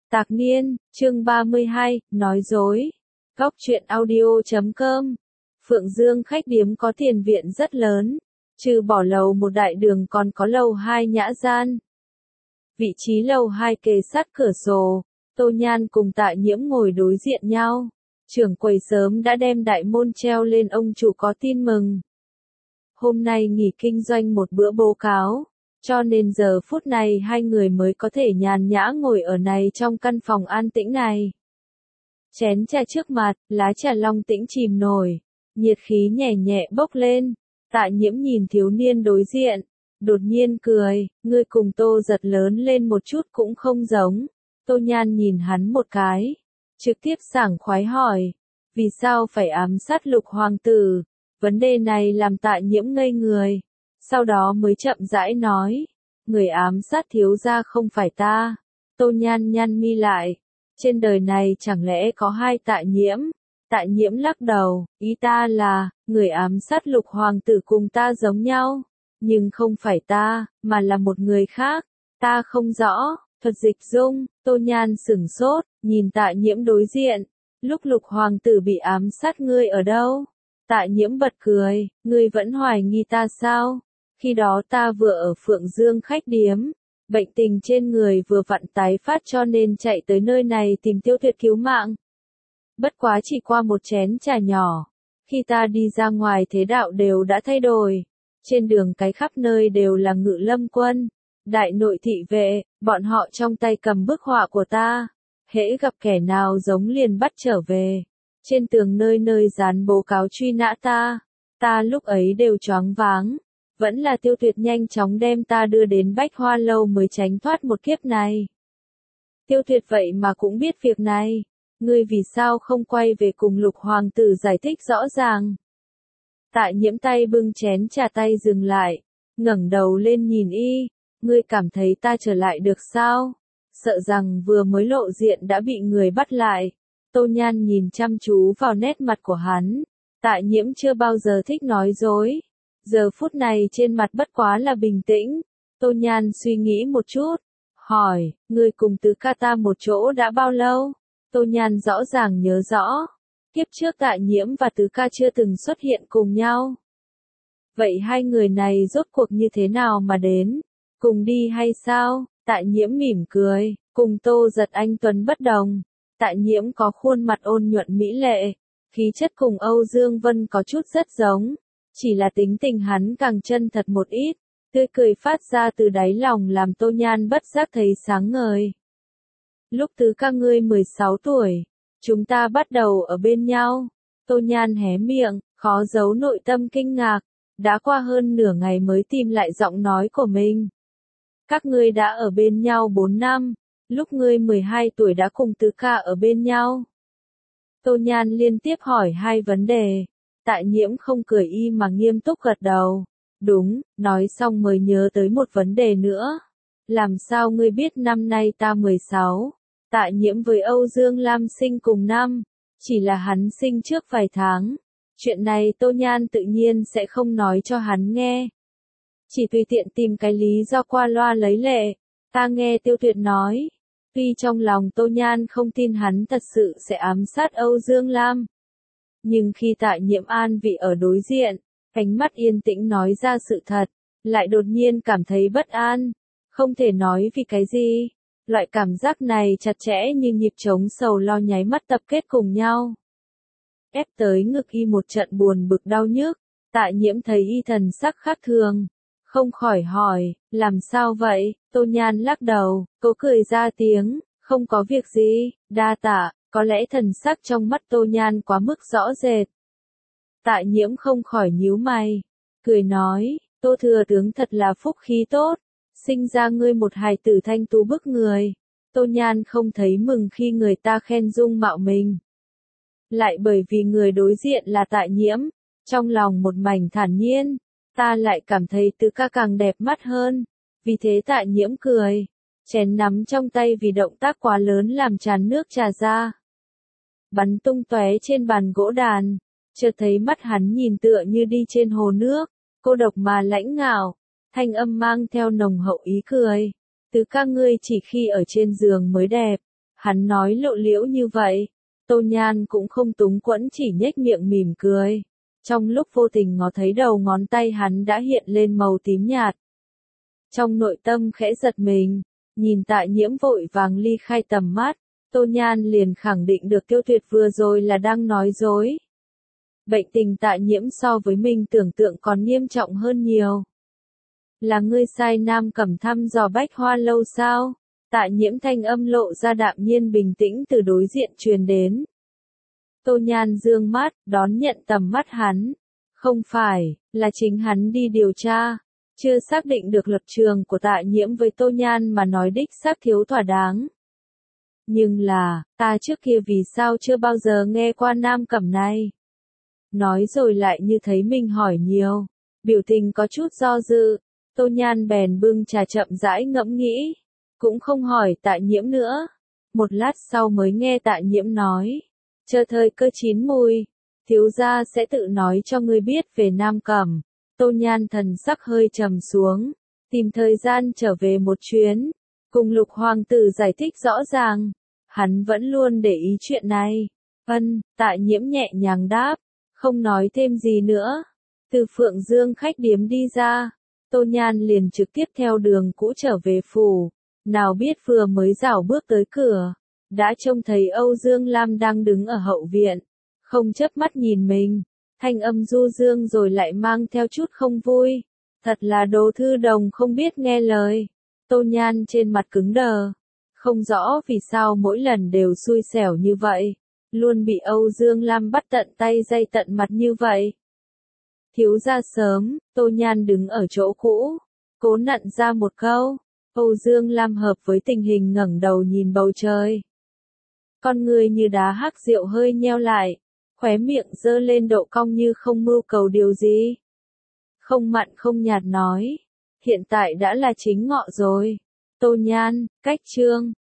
Tạc Niên, chương 32, nói dối. Góc truyện audio.com. Phượng Dương khách điếm có tiền viện rất lớn, trừ bỏ lầu một đại đường còn có lầu 2 nhã gian. Vị trí lầu 2 kề sát cửa sổ, Tô Nhan cùng Tạ Nhiễm ngồi đối diện nhau. Trưởng quầy sớm đã đem đại môn treo lên, ông chủ có tin mừng. Hôm nay nghỉ kinh doanh một bữa báo cáo, cho nên giờ phút này hai người mới có thể nhàn nhã ngồi ở này trong căn phòng an tĩnh này. Chén trà trước mặt, lá trà long tĩnh chìm nổi, nhiệt khí nhẹ nhẹ bốc lên. Tạ Nhiễm nhìn thiếu niên đối diện, đột nhiên cười, ngươi cùng Tô Giật lớn lên một chút cũng không giống. Tô Nhan nhìn hắn một cái, trực tiếp sảng khoái hỏi, vì sao phải ám sát Lục hoàng tử? Vấn đề này làm Tạ Nhiễm ngây người, sau đó mới chậm rãi nói, người ám sát thiếu gia không phải ta. Tô Nhan nhăn mi lại, trên đời này chẳng lẽ có hai Tạ Nhiễm? Tạ Nhiễm lắc đầu, ý ta là, người ám sát Lục hoàng tử cùng ta giống nhau, nhưng không phải ta, mà là một người khác, ta không rõ. Thuật dịch dung. Tô Nhan sửng sốt, nhìn Tạ Nhiễm đối diện, lúc Lục hoàng tử bị ám sát ngươi ở đâu? Tạ Nhiễm bật cười, ngươi vẫn hoài nghi ta sao? Khi đó ta vừa ở Phượng Dương khách điếm, bệnh tình trên người vừa vặn tái phát cho nên chạy tới nơi này tìm Tiêu Tuyệt cứu mạng. Bất quá chỉ qua một chén trà nhỏ, khi ta đi ra ngoài thế đạo đều đã thay đổi. Trên đường cái khắp nơi đều là Ngự Lâm quân, đại nội thị vệ, bọn họ trong tay cầm bức họa của ta. Hễ gặp kẻ nào giống liền bắt trở về. Trên tường nơi nơi dán báo cáo truy nã ta. Ta lúc ấy đều choáng váng. Vẫn là Tiêu Tuyệt nhanh chóng đem ta đưa đến Bách Hoa Lâu mới tránh thoát một kiếp này. Tiêu Tuyệt vậy mà cũng biết việc này. Ngươi vì sao không quay về cùng Lục hoàng tử giải thích rõ ràng? Tạ Nhiễm tay bưng chén trà tay dừng lại, ngẩng đầu lên nhìn y, ngươi cảm thấy ta trở lại được sao? Sợ rằng vừa mới lộ diện đã bị người bắt lại. Tô Nhan nhìn chăm chú vào nét mặt của hắn. Tạ Nhiễm chưa bao giờ thích nói dối. Giờ phút này trên mặt bất quá là bình tĩnh. Tô Nhan suy nghĩ một chút, hỏi, ngươi cùng Tứ ca ta một chỗ đã bao lâu? Tô Nhan rõ ràng nhớ rõ, kiếp trước Tạ Nhiễm và Tứ ca chưa từng xuất hiện cùng nhau. Vậy hai người này rốt cuộc như thế nào mà đến? Cùng đi hay sao? Tạ Nhiễm mỉm cười, cùng Tô Giật anh tuấn bất đồng. Tạ Nhiễm có khuôn mặt ôn nhuận mỹ lệ, khí chất cùng Âu Dương Vân có chút rất giống, chỉ là tính tình hắn càng chân thật một ít, tươi cười phát ra từ đáy lòng làm Tô Nhan bất giác thấy sáng ngời. Lúc Tứ ca ngươi 16 tuổi, chúng ta bắt đầu ở bên nhau. Tô Nhan hé miệng, khó giấu nội tâm kinh ngạc, đã qua hơn nửa ngày mới tìm lại giọng nói của mình. Các ngươi đã ở bên nhau 4 năm, lúc ngươi 12 tuổi đã cùng Tứ ca ở bên nhau. Tô Nhan liên tiếp hỏi hai vấn đề. Tạ Nhiễm không cười y mà nghiêm túc gật đầu. Đúng, nói xong mới nhớ tới một vấn đề nữa. Làm sao ngươi biết năm nay ta 16? Tạ Nhiễm với Âu Dương Lam sinh cùng năm, chỉ là hắn sinh trước vài tháng. Chuyện này Tô Nhan tự nhiên sẽ không nói cho hắn nghe. Chỉ tùy tiện tìm cái lý do qua loa lấy lệ. Ta nghe Tiêu Tuyệt nói, tuy trong lòng Tô Nhan không tin hắn thật sự sẽ ám sát Âu Dương Lam. Nhưng khi Tạ Nhiễm an vị ở đối diện, ánh mắt yên tĩnh nói ra sự thật, lại đột nhiên cảm thấy bất an. Không thể nói vì cái gì. Loại cảm giác này chặt chẽ như nhịp trống sầu lo nháy mắt tập kết cùng nhau. Ép tới ngực y một trận buồn bực đau nhức. Tạ Nhiễm thấy y thần sắc khác thường, không khỏi hỏi, làm sao vậy? Tô Nhan lắc đầu, cố cười ra tiếng, không có việc gì, đa tạ. Có lẽ thần sắc trong mắt Tô Nhan quá mức rõ rệt. Tạ Nhiễm không khỏi nhíu mày, cười nói, Tô thừa tướng thật là phúc khí tốt, sinh ra ngươi một hài tử thanh tú bức người. Tô Nhan không thấy mừng khi người ta khen dung mạo mình. Lại bởi vì người đối diện là Tạ Nhiễm, trong lòng một mảnh thản nhiên, ta lại cảm thấy Tứ ca càng đẹp mắt hơn. Vì thế Tạ Nhiễm cười, chén nắm trong tay vì động tác quá lớn làm tràn nước trà ra, bắn tung tóe trên bàn gỗ đàn. Chợt thấy mắt hắn nhìn tựa như đi trên hồ nước, cô độc mà lãnh ngạo, thanh âm mang theo nồng hậu ý cười. Tứ ca ngươi chỉ khi ở trên giường mới đẹp, Hắn nói lộ liễu như vậy, Tô Nhan cũng không túng quẫn chỉ nhếch miệng mỉm cười. Trong lúc vô tình ngó thấy đầu ngón tay hắn đã hiện lên màu tím nhạt. Trong nội tâm khẽ giật mình, nhìn Tạ Nhiễm vội vàng ly khai tầm mắt, Tô Nhan liền khẳng định được Tiêu Tuyệt vừa rồi là đang nói dối. Bệnh tình Tạ Nhiễm so với mình tưởng tượng còn nghiêm trọng hơn nhiều. Là ngươi sai Nam Cẩm thăm dò Bách Hoa lâu sao? Tạ Nhiễm thanh âm lộ ra đạm nhiên bình tĩnh từ đối diện truyền đến. Tô Nhan dương mắt, đón nhận tầm mắt hắn. Không phải, là chính hắn đi điều tra. Chưa xác định được lập trường của Tạ Nhiễm với Tô Nhan mà nói đích xác thiếu thỏa đáng. Nhưng là, ta trước kia vì sao chưa bao giờ nghe qua Nam Cẩm này? Nói rồi lại như thấy mình hỏi nhiều. Biểu tình có chút do dự. Tô Nhan bèn bưng trà chậm rãi ngẫm nghĩ. Cũng không hỏi Tạ Nhiễm nữa. Một lát sau mới nghe Tạ Nhiễm nói. Chờ thời cơ chín mùi, thiếu gia sẽ tự nói cho ngươi biết về Nam Cẩm. Tô Nhan thần sắc hơi trầm xuống, tìm thời gian trở về một chuyến, cùng Lục Hoàng tử giải thích rõ ràng. Hắn vẫn luôn để ý chuyện này. Tạ Nhiễm nhẹ nhàng đáp, không nói thêm gì nữa. Từ Phượng Dương khách điếm đi ra, Tô Nhan liền trực tiếp theo đường cũ trở về phủ. Nào biết vừa mới rảo bước tới cửa, đã trông thấy Âu Dương Lam đang đứng ở hậu viện, không chớp mắt nhìn mình, thanh âm du dương rồi lại mang theo chút không vui. Thật là đồ thư đồng không biết nghe lời. Tô Nhan trên mặt cứng đờ, không rõ vì sao mỗi lần đều xui xẻo như vậy, luôn bị Âu Dương Lam bắt tận tay dây tận mặt như vậy. Thiếu gia sớm, Tô Nhan đứng ở chỗ cũ, cố nặn ra một câu. Âu Dương Lam hợp với tình hình ngẩng đầu nhìn bầu trời. Con người như đá hắc rượu hơi nheo lại, khóe miệng giơ lên độ cong như không mưu cầu điều gì. Không mặn không nhạt nói, hiện tại đã là chính ngọ rồi. Tô Nhan, cách chương